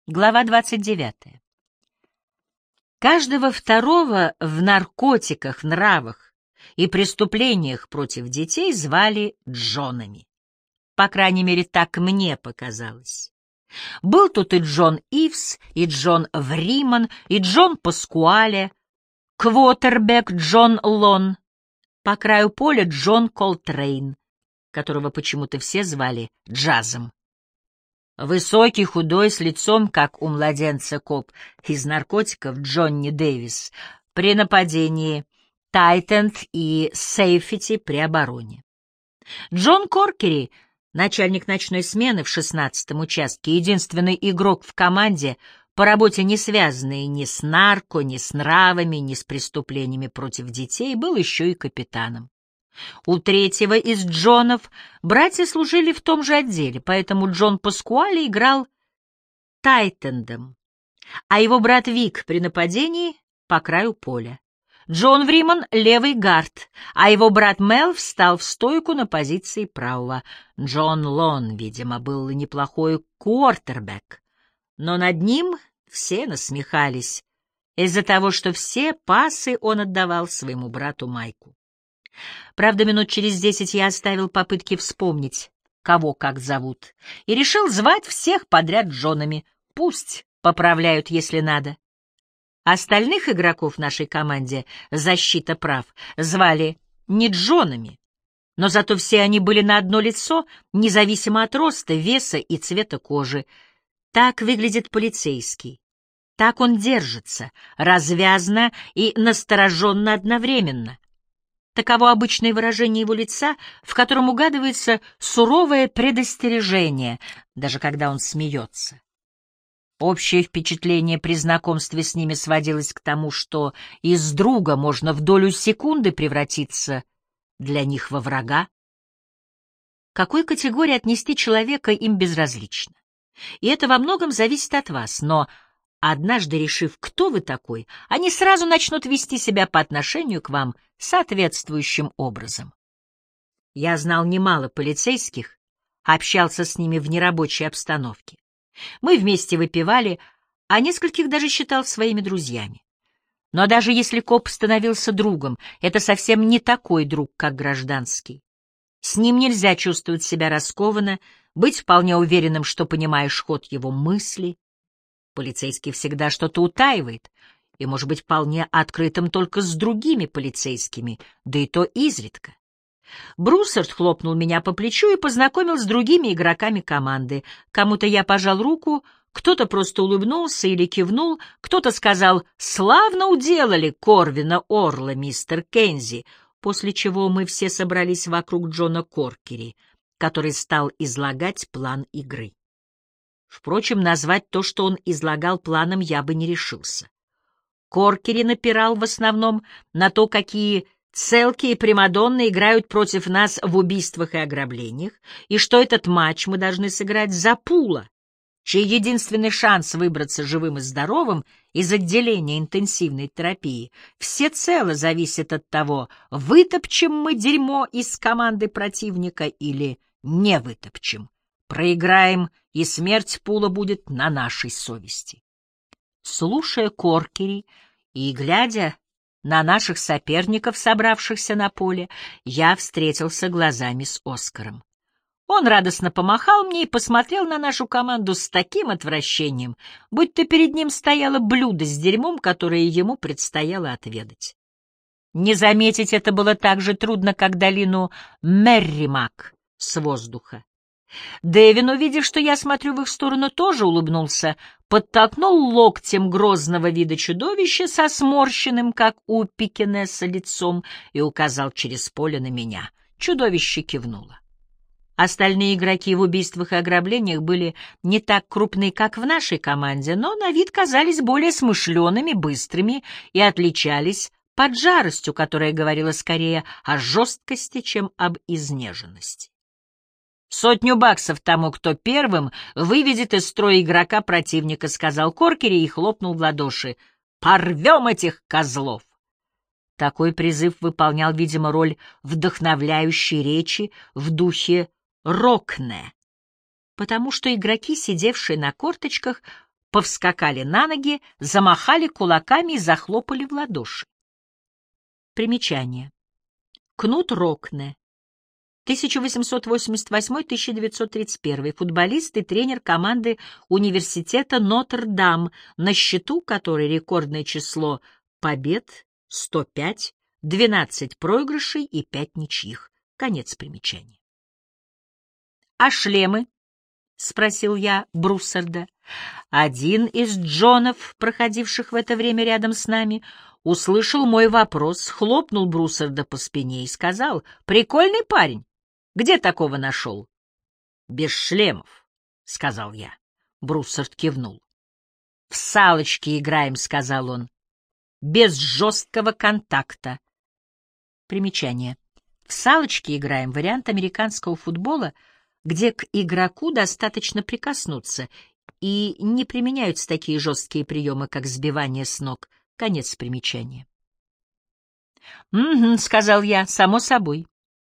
Глава 29. Каждого второго в наркотиках, нравах и преступлениях против детей звали Джонами. По крайней мере, так мне показалось. Был тут и Джон Ивс, и Джон Вриман, и Джон Паскуале, квотербек Джон Лон, по краю поля Джон Колтрейн, которого почему-то все звали Джазом. Высокий, худой, с лицом, как у младенца коп из наркотиков Джонни Дэвис при нападении, Тайтенд и Сейфити при обороне. Джон Коркери, начальник ночной смены в 16-м участке, единственный игрок в команде, по работе не связанный ни с нарко, ни с нравами, ни с преступлениями против детей, был еще и капитаном. У третьего из Джонов братья служили в том же отделе, поэтому Джон Паскуале играл тайтендом, а его брат Вик при нападении по краю поля. Джон Вриман — левый гард, а его брат Мел встал в стойку на позиции правого. Джон Лон, видимо, был неплохой квотербек, но над ним все насмехались из-за того, что все пасы он отдавал своему брату Майку. Правда, минут через 10 я оставил попытки вспомнить, кого как зовут, и решил звать всех подряд Джонами. Пусть поправляют, если надо. Остальных игроков в нашей команде «Защита прав» звали не Джонами, но зато все они были на одно лицо, независимо от роста, веса и цвета кожи. Так выглядит полицейский. Так он держится, развязно и настороженно одновременно. Таково обычное выражение его лица, в котором угадывается суровое предостережение, даже когда он смеется. Общее впечатление при знакомстве с ними сводилось к тому, что из друга можно в долю секунды превратиться для них во врага. К какой категории отнести человека им безразлично. И это во многом зависит от вас, но однажды решив, кто вы такой, они сразу начнут вести себя по отношению к вам соответствующим образом. Я знал немало полицейских, общался с ними в нерабочей обстановке. Мы вместе выпивали, а нескольких даже считал своими друзьями. Но даже если коп становился другом, это совсем не такой друг, как гражданский. С ним нельзя чувствовать себя раскованно, быть вполне уверенным, что понимаешь ход его мыслей. Полицейский всегда что-то утаивает и может быть вполне открытым только с другими полицейскими, да и то изредка. Бруссард хлопнул меня по плечу и познакомил с другими игроками команды. Кому-то я пожал руку, кто-то просто улыбнулся или кивнул, кто-то сказал «Славно уделали Корвина Орла, мистер Кензи», после чего мы все собрались вокруг Джона Коркери, который стал излагать план игры. Впрочем, назвать то, что он излагал планом, я бы не решился. Коркери напирал в основном на то, какие целки и примадонны играют против нас в убийствах и ограблениях, и что этот матч мы должны сыграть за Пула, чей единственный шанс выбраться живым и здоровым из отделения интенсивной терапии всецело зависит от того, вытопчем мы дерьмо из команды противника или не вытопчем. Проиграем, и смерть Пула будет на нашей совести. Слушая Коркери и глядя на наших соперников, собравшихся на поле, я встретился глазами с Оскаром. Он радостно помахал мне и посмотрел на нашу команду с таким отвращением, будто перед ним стояло блюдо с дерьмом, которое ему предстояло отведать. Не заметить это было так же трудно, как долину Мерримак с воздуха. Дэвин, увидев, что я смотрю в их сторону, тоже улыбнулся, подтолкнул локтем грозного вида чудовища со сморщенным, как у Пекинеса, лицом и указал через поле на меня. Чудовище кивнуло. Остальные игроки в убийствах и ограблениях были не так крупны, как в нашей команде, но на вид казались более смышленными, быстрыми и отличались поджаростью, которая говорила скорее о жесткости, чем об изнеженности. $100 тому, кто первым выведет из строя игрока противника, — сказал Коркери и хлопнул в ладоши. «Порвем этих козлов!» Такой призыв выполнял, видимо, роль вдохновляющей речи в духе Рокне, потому что игроки, сидевшие на корточках, повскакали на ноги, замахали кулаками и захлопали в ладоши. Примечание. Кнут Рокне, 1888-1931, футболист и тренер команды университета Нотр-Дам, на счету которой рекордное число побед — 105, 12 проигрышей и 5 ничьих. Конец примечания. «А шлемы?» — спросил я Бруссарда. Один из Джонов, проходивших в это время рядом с нами, услышал мой вопрос, хлопнул Бруссарда по спине и сказал: «Прикольный парень. Где такого нашел?» «Без шлемов», — сказал я. Бруссард кивнул. «В салочки играем», — сказал он. «Без жесткого контакта». Примечание. В салочки играем — вариант американского футбола, где к игроку достаточно прикоснуться, и не применяются такие жесткие приемы, как сбивание с ног. Конец примечания. «Угу», — сказал я, — «само собой».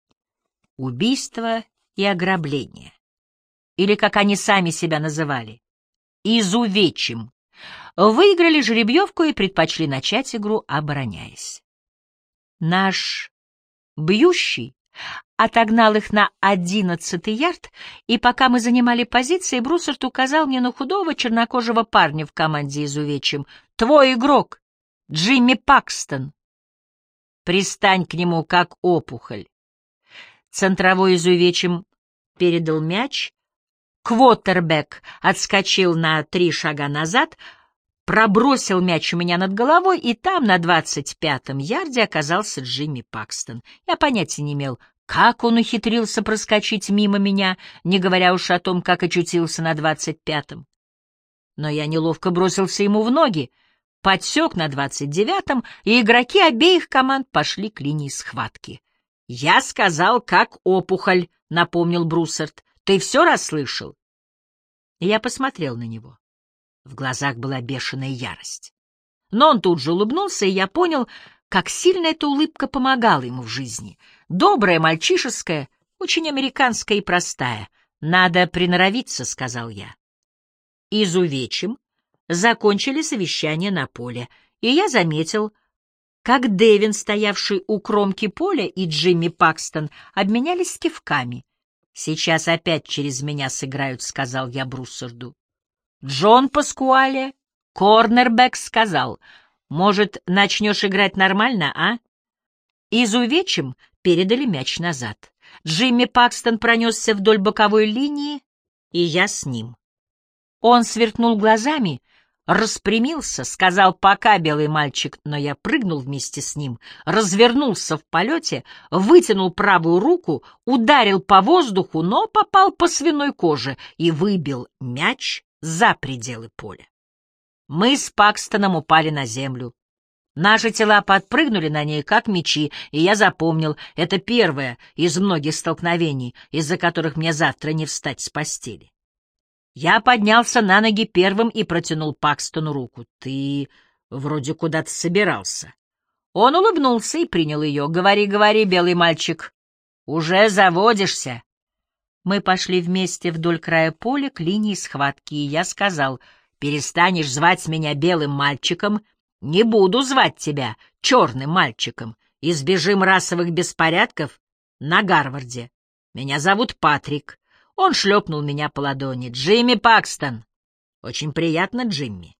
Убийство и ограбление, или, как они сами себя называли, изувечим, выиграли жеребьевку и предпочли начать игру, обороняясь. Наш бьющий отогнал их на 11-й ярд, и пока мы занимали позиции, Бруссард указал мне на худого чернокожего парня в команде изувечим. «Твой игрок, Джимми Пакстон. Пристань к нему, как опухоль». Центровой изувечим передал мяч, квотербек отскочил на 3 шага назад, пробросил мяч у меня над головой, и там, на 25-м ярде, оказался Джимми Пакстон. Я понятия не имел, как он ухитрился проскочить мимо меня, не говоря уж о том, как очутился на 25-м. Но я неловко бросился ему в ноги, подсек на 29-м, и игроки обеих команд пошли к линии схватки. «Я сказал, как опухоль», — напомнил Бруссард. «Ты все расслышал?» И я посмотрел на него. В глазах была бешеная ярость. Но он тут же улыбнулся, и я понял, как сильно эта улыбка помогала ему в жизни. Добрая, мальчишеская, очень американская и простая. «Надо приноровиться», — сказал я. Изувечим закончили совещание на поле, и я заметил, как Дэвин, стоявший у кромки поля, и Джимми Пакстон обменялись кивками. «Сейчас опять через меня сыграют», — сказал я Бруссарду. Джон Паскуале, корнербэк, сказал: «Может, начнешь играть нормально, а?» Изувечим передали мяч назад. Джимми Пакстон пронесся вдоль боковой линии, и я с ним. Он сверкнул глазами, распрямился, сказал: «Пока, белый мальчик», но я прыгнул вместе с ним, развернулся в полете, вытянул правую руку, ударил по воздуху, но попал по свиной коже и выбил мяч за пределы поля. Мы с Пакстоном упали на землю. Наши тела подпрыгнули на ней, как мячи, и я запомнил, это первое из многих столкновений, из-за которых мне завтра не встать с постели. Я поднялся на ноги первым и протянул Пакстону руку. «Ты вроде куда-то собирался». Он улыбнулся и принял ее. «Говори, говори, белый мальчик. Уже заводишься». Мы пошли вместе вдоль края поля к линии схватки, и я сказал: «Перестанешь звать меня белым мальчиком, не буду звать тебя черным мальчиком. Избежим расовых беспорядков на Гарварде. Меня зовут Патрик». Он шлепнул меня по ладони. «Джимми Пакстон». «Очень приятно, Джимми».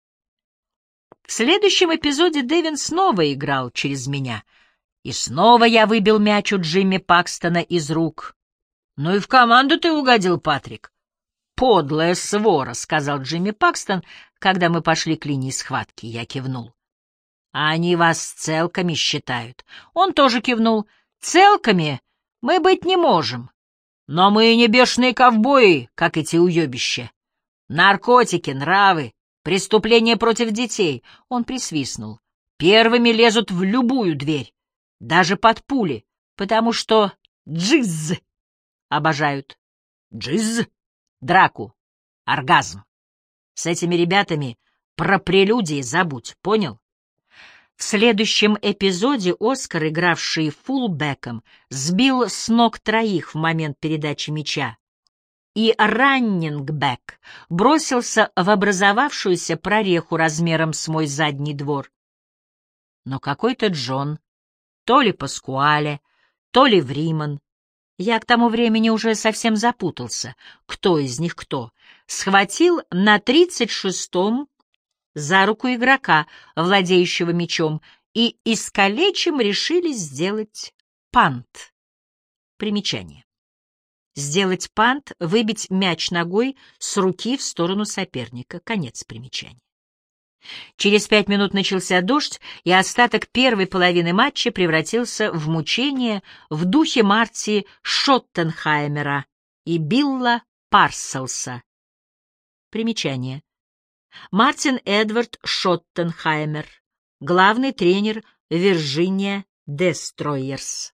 В следующем эпизоде Дэвин снова играл через меня, и снова я выбил мяч у Джимми Пакстона из рук. «Ну и в команду ты угодил, Патрик». «Подлая свора», — сказал Джимми Пакстон, когда мы пошли к линии схватки. Я кивнул. «А они вас целками считают». Он тоже кивнул. «Целками мы быть не можем. Но мы и не бешеные ковбои, как эти уебища. Наркотики, нравы, преступления против детей». Он присвистнул. «Первыми лезут в любую дверь, даже под пули, потому что джизз обожают. Джизз, драку, оргазм. С этими ребятами про прелюдии забудь, понял?» В следующем эпизоде Оскар, игравший фулбеком, сбил с ног троих в момент передачи мяча. и раннингбэк бросился в образовавшуюся прореху размером с мой задний двор. Но какой-то Джон, то ли Паскуале, то ли Вриман, я к тому времени уже совсем запутался, кто из них кто, схватил на 36-м за руку игрока, владеющего мячом, и искалечим решили сделать пант. Примечание. Сделать пант — выбить мяч ногой с руки в сторону соперника. Конец примечания. Через 5 минут начался дождь, и остаток первой половины матча превратился в мучение в духе Марти Шоттенхаймера и Билла Парселса. Примечание. Мартин Эдвард Шоттенхаймер, главный тренер Вирджиния Дестройерс.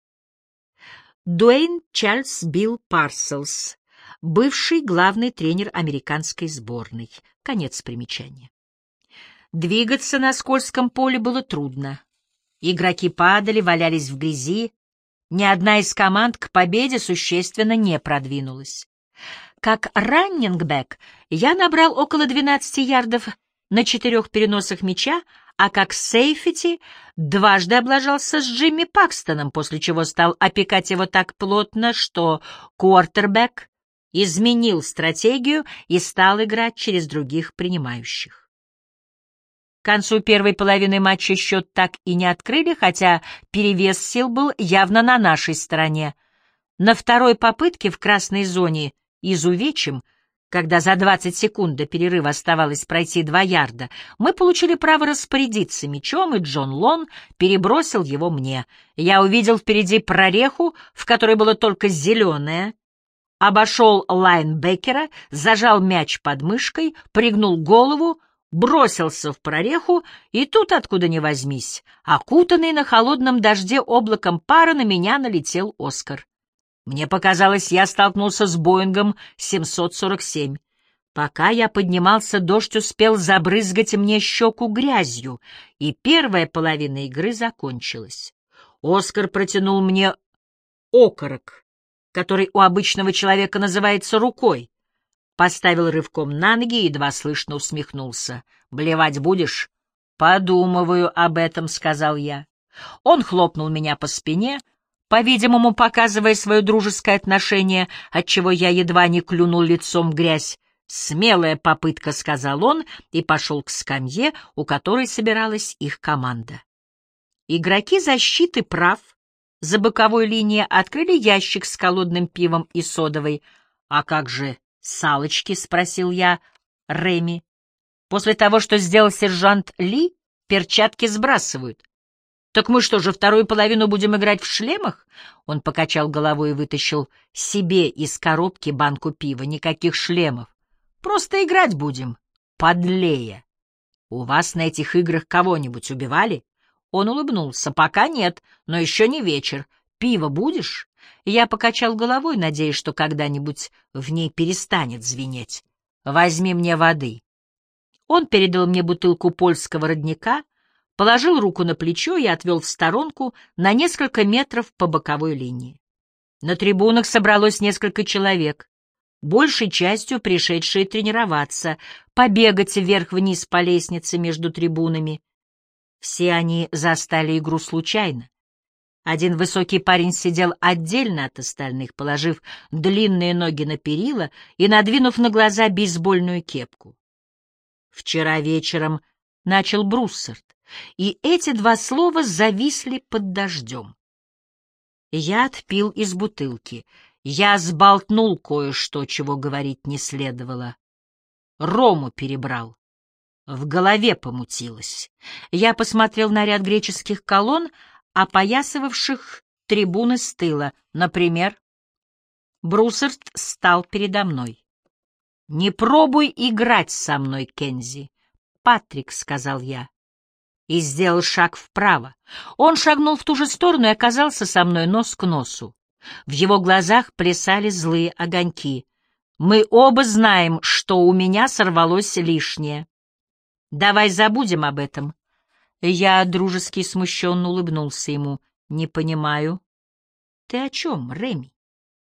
Дуэйн Чарльз Билл Парселс, бывший главный тренер американской сборной. Конец примечания. Двигаться на скользком поле было трудно. Игроки падали, валялись в грязи. Ни одна из команд к победе существенно не продвинулась. Как раннингбэк я набрал около 12 ярдов на 4 переносах мяча, а как сейфти дважды облажался с Джимми Пакстоном, после чего стал опекать его так плотно, что квартербэк изменил стратегию и стал играть через других принимающих. К концу первой половины матча счет так и не открыли, хотя перевес сил был явно на нашей стороне. На второй попытке в красной зоне изувечим, когда за 20 секунд до перерыва оставалось пройти 2 ярда, мы получили право распорядиться мячом, и Джон Лон перебросил его мне. Я увидел впереди прореху, в которой было только зеленое, обошел лайнбекера, зажал мяч под мышкой, пригнул голову, бросился в прореху, и тут, откуда ни возьмись, окутанный на холодном дожде облаком пара, на меня налетел Оскар. Мне показалось, я столкнулся с Боингом 747. Пока я поднимался, дождь успел забрызгать мне щеку грязью, и первая половина игры закончилась. Оскар протянул мне окорок, который у обычного человека называется рукой, поставил рывком на ноги и едва слышно усмехнулся. «Блевать будешь?» «Подумываю об этом», — сказал я. Он хлопнул меня по спине, по-видимому, показывая свое дружеское отношение, отчего я едва не клюнул лицом в грязь. «Смелая попытка», — сказал он, и пошел к скамье, у которой собиралась их команда. Игроки защиты прав за боковой линией открыли ящик с холодным пивом и содовой. «А как же салочки?» — спросил я Реми. «После того, что сделал сержант Ли, перчатки сбрасывают». «Так мы что же, вторую половину будем играть в шлемах?» Он покачал головой и вытащил себе из коробки банку пива. «Никаких шлемов. Просто играть будем. Подлея. У вас на этих играх кого-нибудь убивали?» Он улыбнулся. «Пока нет, но еще не вечер. Пиво будешь?» Я покачал головой, надеясь, что когда-нибудь в ней перестанет звенеть. «Возьми мне воды». Он передал мне бутылку польского родника, положил руку на плечо и отвел в сторонку на несколько метров по боковой линии. На трибунах собралось несколько человек, большей частью пришедшие тренироваться, побегать вверх-вниз по лестнице между трибунами. Все они застали игру случайно. Один высокий парень сидел отдельно от остальных, положив длинные ноги на перила и надвинув на глаза бейсбольную кепку. «Вчера вечером», — начал Бруссард, и эти 2 слова зависли под дождем. Я отпил из бутылки. Я сболтнул кое-что, чего говорить не следовало. Рому перебрал. В голове помутилось. Я посмотрел на ряд греческих колонн, опоясывавших трибуны с тыла. Например, Бруссард стал передо мной. «Не пробуй играть со мной, Кензи». «Патрик», — сказал я, и сделал шаг вправо. Он шагнул в ту же сторону и оказался со мной нос к носу. В его глазах плясали злые огоньки. «Мы оба знаем, что у меня сорвалось лишнее. Давай забудем об этом». Я дружески и смущенно улыбнулся ему. «Не понимаю». «Ты о чем, Реми?»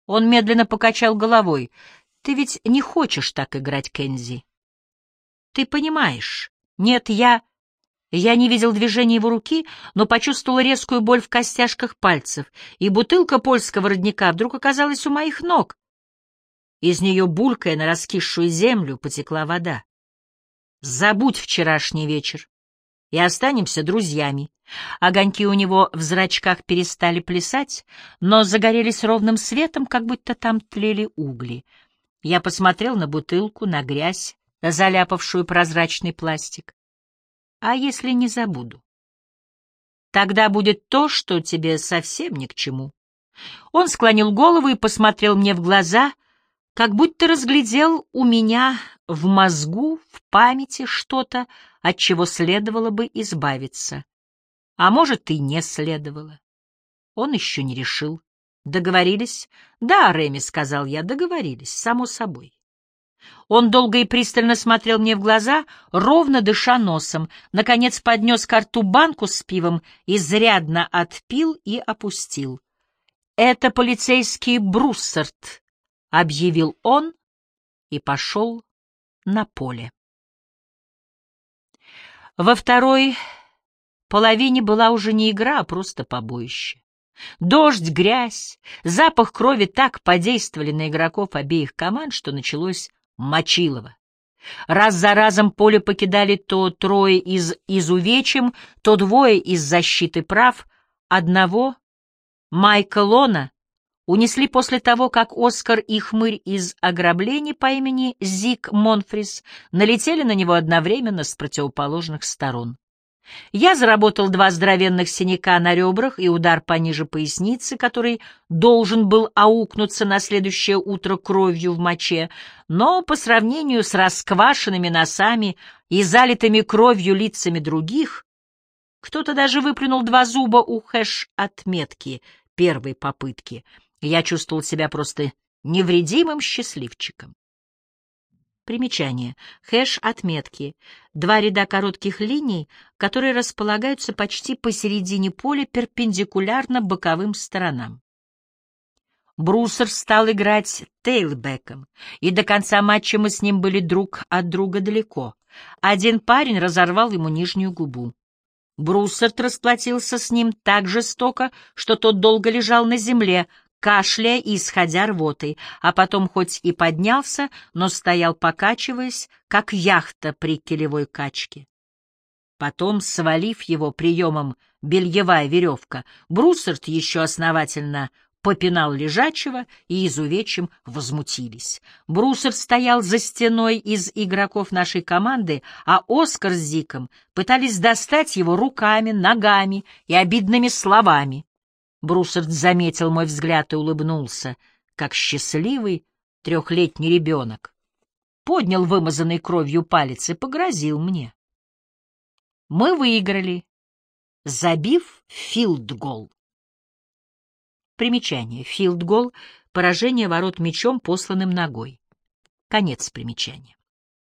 Он медленно покачал головой. «Ты ведь не хочешь так играть, Кензи. Ты понимаешь. Нет, я не видел движения его руки, но почувствовал резкую боль в костяшках пальцев, и бутылка польского родника вдруг оказалась у моих ног. Из нее, булькая на раскисшую землю, потекла вода. Забудь вчерашний вечер, и останемся друзьями». Огоньки у него в зрачках перестали плясать, но загорелись ровным светом, как будто там тлели угли. Я посмотрел на бутылку, на грязь, заляпавшую прозрачный пластик. А если не забуду? Тогда будет то, что тебе совсем ни к чему. Он склонил голову и посмотрел мне в глаза, как будто разглядел у меня в мозгу, в памяти что-то, от чего следовало бы избавиться. А может, и не следовало. Он еще не решил. Договорились? Да, Реми, — сказал я, — договорились, само собой. Он долго и пристально смотрел мне в глаза, ровно дыша носом, наконец поднес ко рту банку с пивом, изрядно отпил и опустил. «Это полицейский Бруссард», — объявил он и пошел на поле. Во второй половине была уже не игра, а просто побоище. Дождь, грязь, запах крови так подействовали на игроков обеих команд, что началось мочилово. Раз за разом поле покидали то трое из изувечьем, то двое из защиты прав. Одного, Майка Лона, унесли после того, как Оскар и хмырь из ограблений по имени Зик Монфрис налетели на него одновременно с противоположных сторон. Я заработал 2 здоровенных синяка на ребрах и удар пониже поясницы, который должен был аукнуться на следующее утро кровью в моче, но по сравнению с расквашенными носами и залитыми кровью лицами других, кто-то даже выплюнул 2 зуба у хэш-отметки первой попытки. Я чувствовал себя просто невредимым счастливчиком. Примечание. Хэш-отметки. 2 ряда коротких линий, которые располагаются почти посередине поля перпендикулярно боковым сторонам. Бруссер стал играть тейлбэком, и до конца матча мы с ним были друг от друга далеко. Один парень разорвал ему нижнюю губу. Бруссерд расплатился с ним так жестоко, что тот долго лежал на земле, кашляя и исходя рвотой, а потом хоть и поднялся, но стоял, покачиваясь, как яхта при килевой качке. Потом, свалив его приемом бельевая веревка, Бруссерд еще основательно попинал лежачего, и изувечьем возмутились. Бруссерд стоял за стеной из игроков нашей команды, а Оскар с Зиком пытались достать его руками, ногами и обидными словами. Бруссард заметил мой взгляд и улыбнулся, как счастливый 3-летний ребенок. Поднял вымазанный кровью палец и погрозил мне. Мы выиграли, забив филд-гол. Примечание. Филд-гол — поражение ворот мячом, посланным ногой. Конец примечания.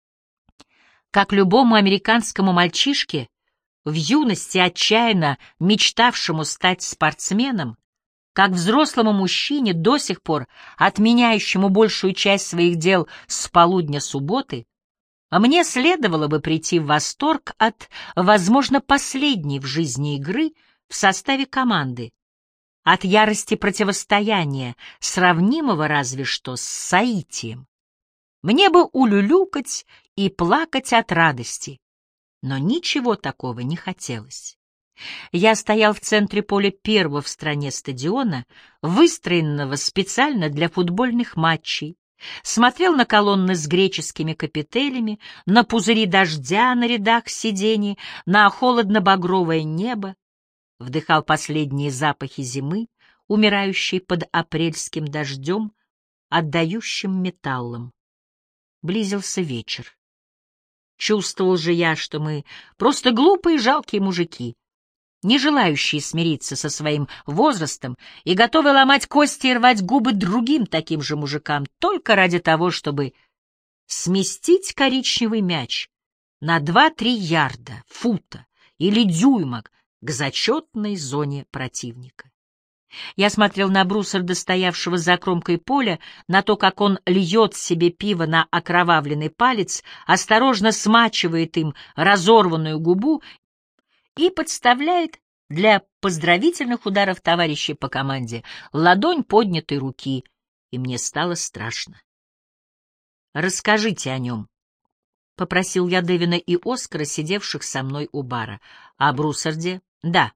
Как любому американскому мальчишке, в юности отчаянно мечтавшему стать спортсменом, как взрослому мужчине, до сих пор отменяющему большую часть своих дел с полудня субботы, мне следовало бы прийти в восторг от, возможно, последней в жизни игры в составе команды, от ярости противостояния, сравнимого разве что с соитием. Мне бы улюлюкать и плакать от радости, но ничего такого не хотелось. Я стоял в центре поля первого в стране стадиона, выстроенного специально для футбольных матчей, смотрел на колонны с греческими капителями, на пузыри дождя на рядах сидений, на холодно-багровое небо, вдыхал последние запахи зимы, умирающей под апрельским дождем, отдающим металлом. Близился вечер. Чувствовал же я, что мы просто глупые жалкие мужики, не желающие смириться со своим возрастом и готовые ломать кости и рвать губы другим таким же мужикам только ради того, чтобы сместить коричневый мяч на 2-3 ярда, фута или дюйма к зачетной зоне противника. Я смотрел на Бруссарда, стоявшего за кромкой поля, на то, как он льет себе пиво на окровавленный палец, осторожно смачивает им разорванную губу и подставляет для поздравительных ударов товарищей по команде ладонь поднятой руки, и мне стало страшно. «Расскажите о нем», — попросил я Дэвина и Оскара, сидевших со мной у бара. «О Бруссарде?» «Да».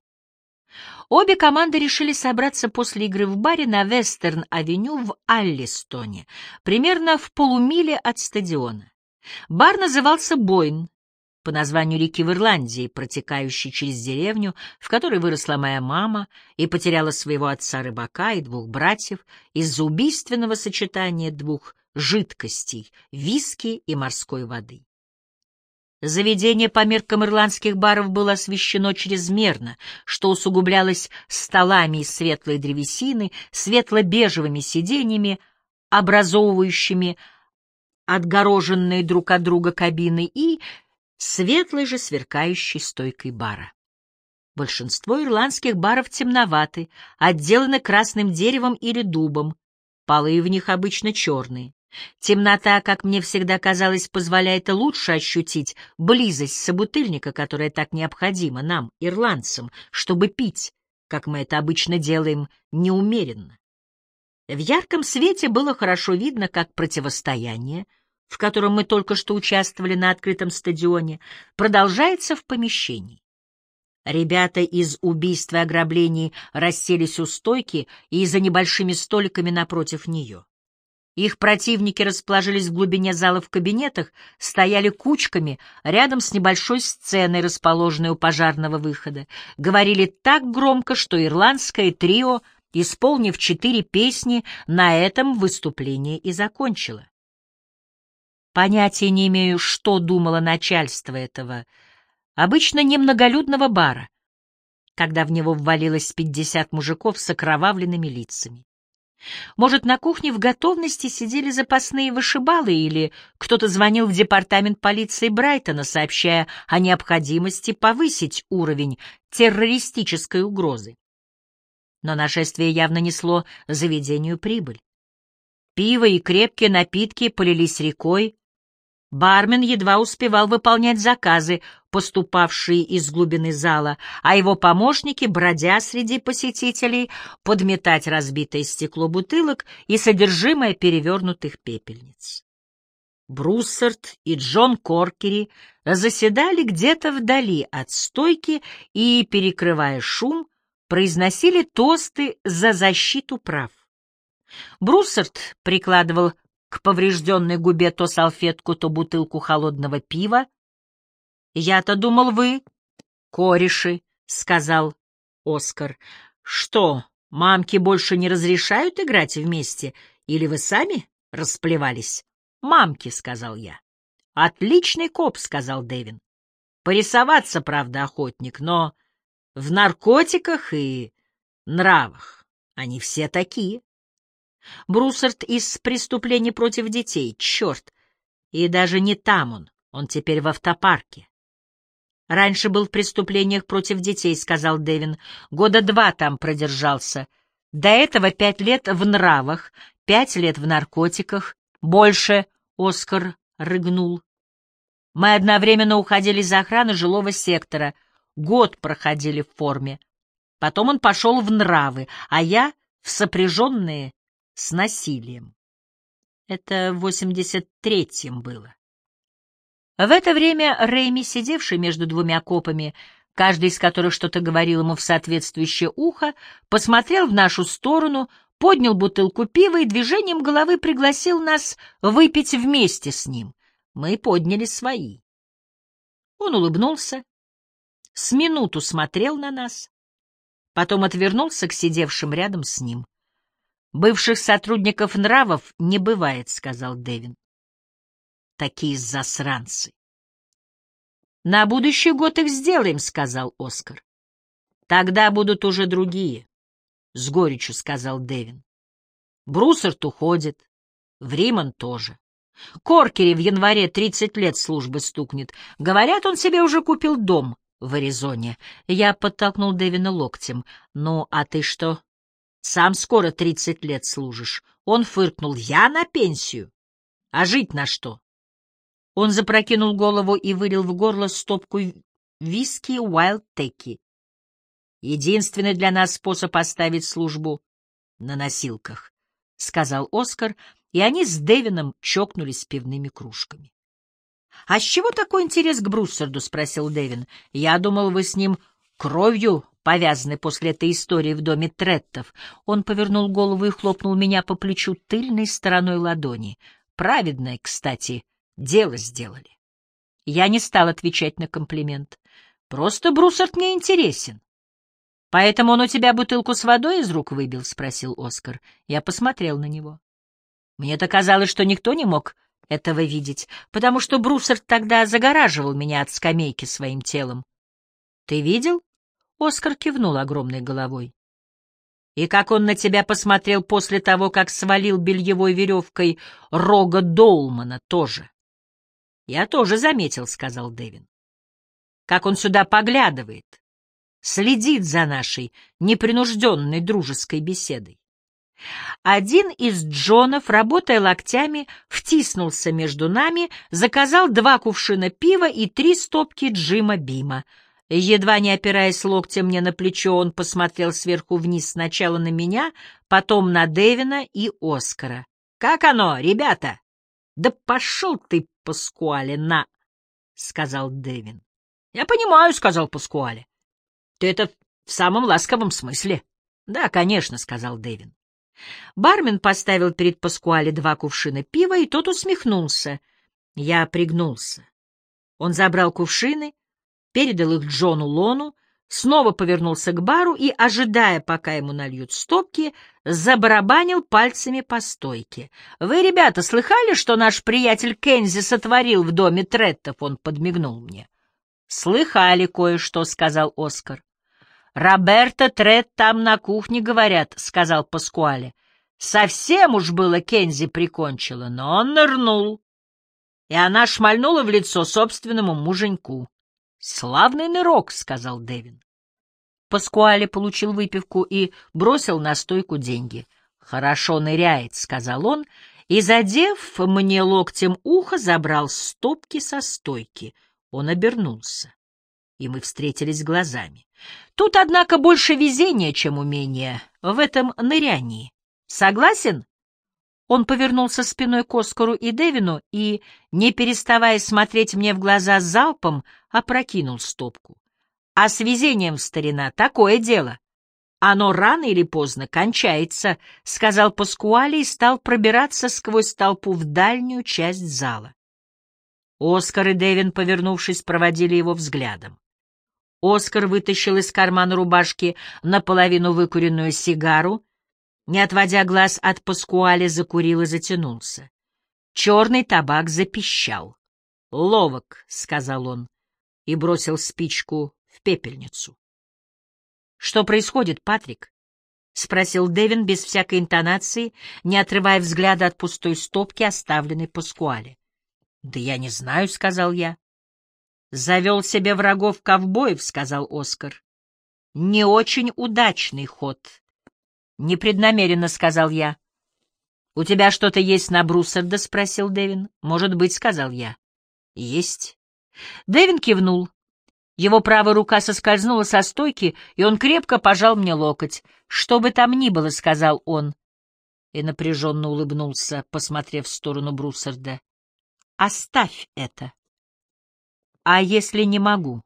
Обе команды решили собраться после игры в баре на Вестерн-авеню в Аллистоне, примерно в полумиле от стадиона. Бар назывался «Бойн», по названию реки в Ирландии, протекающей через деревню, в которой выросла моя мама и потеряла своего отца-рыбака и двух братьев из-за убийственного сочетания двух жидкостей — виски и морской воды. Заведение по меркам ирландских баров было освещено чрезмерно, что усугублялось столами из светлой древесины, светло-бежевыми сиденьями, образовывающими отгороженные друг от друга кабины, и светлой же сверкающей стойкой бара. Большинство ирландских баров темноваты, отделаны красным деревом или дубом, полы в них обычно черные. Темнота, как мне всегда казалось, позволяет лучше ощутить близость собутыльника, которая так необходима нам, ирландцам, чтобы пить, как мы это обычно делаем, неумеренно. В ярком свете было хорошо видно, как противостояние, в котором мы только что участвовали на открытом стадионе, продолжается в помещении. Ребята из убийства и ограблений расселись у стойки и за небольшими столиками напротив нее. Их противники расположились в глубине зала в кабинетах, стояли кучками рядом с небольшой сценой, расположенной у пожарного выхода. Говорили так громко, что ирландское трио, исполнив 4 песни, на этом выступление и закончило. Понятия не имею, что думало начальство этого, обычно немноголюдного бара, когда в него ввалилось 50 мужиков с окровавленными лицами. Может, на кухне в готовности сидели запасные вышибалы, или кто-то звонил в департамент полиции Брайтона, сообщая о необходимости повысить уровень террористической угрозы. Но нашествие явно несло заведению прибыль. Пиво и крепкие напитки полились рекой. Бармен едва успевал выполнять заказы, поступавшие из глубины зала, а его помощники, бродя среди посетителей, подметать разбитое стекло бутылок и содержимое перевернутых пепельниц. Бруссард и Джон Коркери заседали где-то вдали от стойки и, перекрывая шум, произносили тосты за защиту прав. Бруссард прикладывал к поврежденной губе то салфетку, то бутылку холодного пива. «Я-то думал, вы кореши», — сказал Оскар. «Что, мамки больше не разрешают играть вместе, или вы сами расплевались?» «Мамки», — сказал я. «Отличный коп», — сказал Дэвин. «Порисоваться, правда, охотник, но в наркотиках и нравах они все такие». Бруссард из «Преступлений против детей», черт, и даже не там он теперь в автопарке. «Раньше был в «Преступлениях против детей», — сказал Дэвин, 2 года там продержался. До этого 5 лет в нравах, 5 лет в наркотиках, больше, — Оскар рыгнул. Мы одновременно уходили из охраны жилого сектора, 1 год проходили в форме. Потом он пошел в нравы, а я в сопряженные с насилием. Это в 83-м было. В это время Рэйми, сидевший между 2 копами, каждый из которых что-то говорил ему в соответствующее ухо, посмотрел в нашу сторону, поднял бутылку пива и движением головы пригласил нас выпить вместе с ним. Мы подняли свои. Он улыбнулся, с минуту смотрел на нас, потом отвернулся к сидевшим рядом с ним. «Бывших сотрудников нравов не бывает», — сказал Дэвин. «Такие засранцы». «На будущий год их сделаем», — сказал Оскар. «Тогда будут уже другие», — с горечью сказал Дэвин. «Бруссард уходит, Вриман тоже. Коркери в январе 30 лет службы стукнет. Говорят, он себе уже купил дом в Аризоне». Я подтолкнул Дэвина локтем. «Ну, а ты что?» Сам скоро 30 лет служишь. Он фыркнул. Я на пенсию? А жить на что? Он запрокинул голову и вылил в горло стопку виски Wild Turkey. Единственный для нас способ оставить службу на носилках, — сказал Оскар, и они с Дэвином чокнулись пивными кружками. — А с чего такой интерес к Бруссарду? — спросил Дэвин. — Я думал, вы с ним кровью повязаны после этой истории в доме Треттов. Он повернул голову и хлопнул меня по плечу тыльной стороной ладони. Праведное, кстати, дело сделали. Я не стал отвечать на комплимент. Просто Бруссард мне интересен. — Поэтому он у тебя бутылку с водой из рук выбил? — спросил Оскар. Я посмотрел на него. Мне-то казалось, что никто не мог этого видеть, потому что Бруссард тогда загораживал меня от скамейки своим телом. — Ты видел? — Оскар кивнул огромной головой. — И как он на тебя посмотрел после того, как свалил бельевой веревкой Рога Доулмана тоже? — Я тоже заметил, — сказал Дэвин. — Как он сюда поглядывает, следит за нашей непринужденной дружеской беседой. Один из Джонов, работая локтями, втиснулся между нами, заказал 2 кувшина пива и 3 стопки Джима Бима. Едва не опираясь локтем мне на плечо, он посмотрел сверху вниз сначала на меня, потом на Дэвина и Оскара. — Как оно, ребята? — Да пошел ты, Паскуале, на! — сказал Дэвин. — Я понимаю, — сказал Паскуале. — Ты это в самом ласковом смысле. — Да, конечно, — сказал Дэвин. Бармен поставил перед Паскуале 2 кувшина пива, и тот усмехнулся. Я пригнулся. Он забрал кувшины, передал их Джону Лону, снова повернулся к бару и, ожидая, пока ему нальют стопки, забарабанил пальцами по стойке. — Вы, ребята, слыхали, что наш приятель Кензи сотворил в доме Треттов? Он подмигнул мне. — Слыхали кое-что, — сказал Оскар. — Роберто Третт там на кухне, говорят, — сказал Паскуале. Совсем уж было Кензи прикончила, но он нырнул, и она шмальнула в лицо собственному муженьку. — Славный нырок, — сказал Дэвин. Паскуале получил выпивку и бросил на стойку деньги. — Хорошо ныряет, — сказал он, и, задев мне локтем ухо, забрал стопки со стойки. Он обернулся, и мы встретились глазами. Тут, однако, больше везения, чем умения в этом нырянии. Согласен? Он повернулся спиной к Оскару и Дэвину и, не переставая смотреть мне в глаза залпом, опрокинул стопку. А с везением, старина, такое дело. Оно рано или поздно кончается, — сказал Паскуале и стал пробираться сквозь толпу в дальнюю часть зала. Оскар и Дэвин, повернувшись, проводили его взглядом. Оскар вытащил из кармана рубашки наполовину выкуренную сигару, не отводя глаз от Паскуале, закурил и затянулся. Черный табак запищал. — Ловок, — сказал он, и бросил спичку в пепельницу. — Что происходит, Патрик? — спросил Дэвин без всякой интонации, не отрывая взгляда от пустой стопки, оставленной Паскуале. — Да я не знаю, — сказал я. — Завел себе врагов ковбоев, — сказал Оскар. — Не очень удачный ход. — Непреднамеренно, — сказал я. — У тебя что-то есть на Бруссарда? — спросил Дэвин. — Может быть, — сказал я. — Есть. Дэвин кивнул. Его правая рука соскользнула со стойки, и он крепко пожал мне локоть. — Что бы там ни было, — сказал он, и напряженно улыбнулся, посмотрев в сторону Бруссарда. — Оставь это. — А если не могу?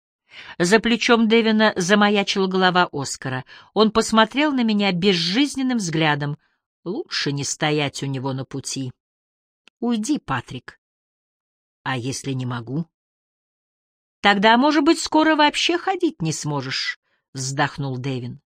За плечом Дэвина замаячила голова Оскара. Он посмотрел на меня безжизненным взглядом. Лучше не стоять у него на пути. Уйди, Патрик. А если не могу? Тогда, может быть, скоро вообще ходить не сможешь, — вздохнул Дэвин.